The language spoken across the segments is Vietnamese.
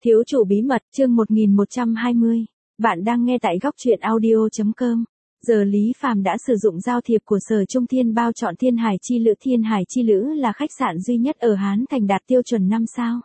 Thiếu chủ bí mật, chương 1120. Bạn đang nghe tại góc truyện audio.com. Giờ Lý Phàm đã sử dụng giao thiệp của Sở Trung Thiên bao chọn Thiên Hải Chi Lữ. Thiên Hải Chi Lữ là khách sạn duy nhất ở Hán Thành đạt tiêu chuẩn 5 sao.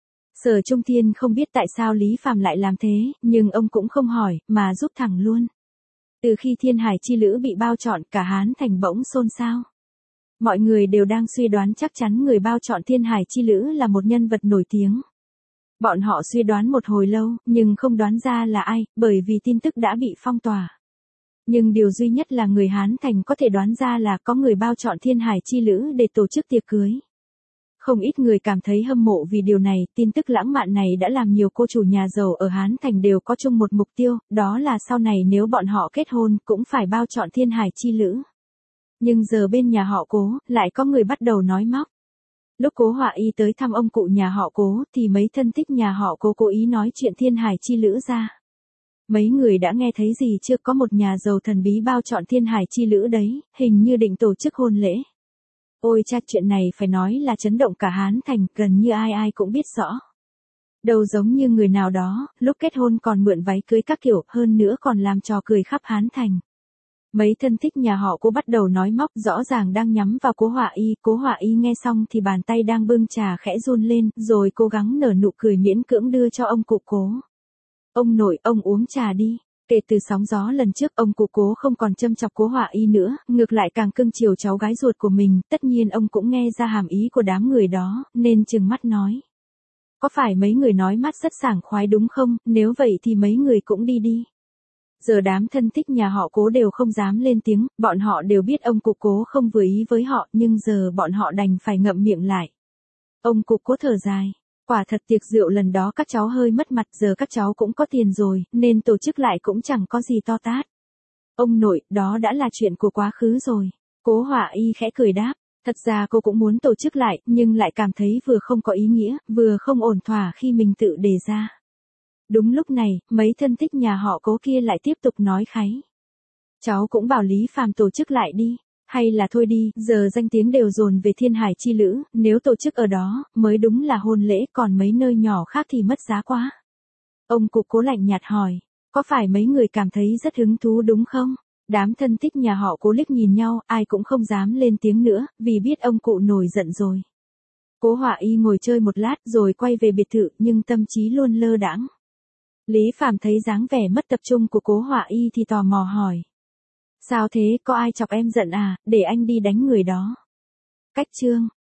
Sở Trung Thiên không biết tại sao Lý Phàm lại làm thế, nhưng ông cũng không hỏi, mà giúp thẳng luôn. Từ khi Thiên Hải Chi Lữ bị bao chọn, cả Hán Thành bỗng xôn xao. Mọi người đều đang suy đoán chắc chắn người bao chọn Thiên Hải Chi Lữ là một nhân vật nổi tiếng. Bọn họ suy đoán một hồi lâu, nhưng không đoán ra là ai, bởi vì tin tức đã bị phong tỏa. Nhưng điều duy nhất là người Hán Thành có thể đoán ra là có người bao chọn Thiên Hải Chi Lữ để tổ chức tiệc cưới. Không ít người cảm thấy hâm mộ vì điều này, tin tức lãng mạn này đã làm nhiều cô chủ nhà giàu ở Hán Thành đều có chung một mục tiêu, đó là sau này nếu bọn họ kết hôn cũng phải bao chọn Thiên Hải Chi Lữ. Nhưng giờ bên nhà họ Cố, lại có người bắt đầu nói móc. Lúc Cố Họa Y tới thăm ông cụ nhà họ Cố thì mấy thân thích nhà họ Cố cố ý nói chuyện Thiên Hải Chi Lữ ra. Mấy người đã nghe thấy gì chưa, có một nhà giàu thần bí bao chọn Thiên Hải Chi Lữ đấy, hình như định tổ chức hôn lễ. Ôi cha, chuyện này phải nói là chấn động cả Hán Thành, gần như ai ai cũng biết rõ. Đâu giống như người nào đó, lúc kết hôn còn mượn váy cưới các kiểu, hơn nữa còn làm trò cười khắp Hán Thành. Mấy thân thích nhà họ Cố bắt đầu nói móc, rõ ràng đang nhắm vào Cố Họa Y. Cố Họa Y nghe xong thì bàn tay đang bưng trà khẽ run lên, rồi cố gắng nở nụ cười miễn cưỡng đưa cho ông cụ Cố. Ông nội, ông uống trà đi. Kể từ sóng gió lần trước, ông cụ Cố không còn châm chọc Cố Họa Y nữa, ngược lại càng cưng chiều cháu gái ruột của mình. Tất nhiên ông cũng nghe ra hàm ý của đám người đó, nên trừng mắt nói. Có phải mấy người nói mắt rất sảng khoái đúng không, nếu vậy thì mấy người cũng đi đi. Giờ đám thân thích nhà họ Cố đều không dám lên tiếng, bọn họ đều biết ông cụ Cố không vừa ý với họ, nhưng giờ bọn họ đành phải ngậm miệng lại. Ông cụ Cố thở dài, quả thật tiệc rượu lần đó các cháu hơi mất mặt, giờ các cháu cũng có tiền rồi, nên tổ chức lại cũng chẳng có gì to tát. Ông nội, đó đã là chuyện của quá khứ rồi. Cố Họa Y khẽ cười đáp, thật ra cô cũng muốn tổ chức lại, nhưng lại cảm thấy vừa không có ý nghĩa, vừa không ổn thỏa khi mình tự đề ra. Đúng lúc này, mấy thân thích nhà họ Cố kia lại tiếp tục nói kháy. Cháu cũng bảo Lý Phàm tổ chức lại đi, hay là thôi đi, giờ danh tiếng đều dồn về Thiên Hải Chi Lữ, nếu tổ chức ở đó, mới đúng là hôn lễ, còn mấy nơi nhỏ khác thì mất giá quá. Ông cụ Cố lạnh nhạt hỏi, có phải mấy người cảm thấy rất hứng thú đúng không? Đám thân thích nhà họ Cố liếc nhìn nhau, ai cũng không dám lên tiếng nữa, vì biết ông cụ nổi giận rồi. Cố Họa Y ngồi chơi một lát rồi quay về biệt thự, nhưng tâm trí luôn lơ đãng. Lý Phàm thấy dáng vẻ mất tập trung của Cố Họa Y thì tò mò hỏi. Sao thế, có ai chọc em giận à, để anh đi đánh người đó. Cách chương.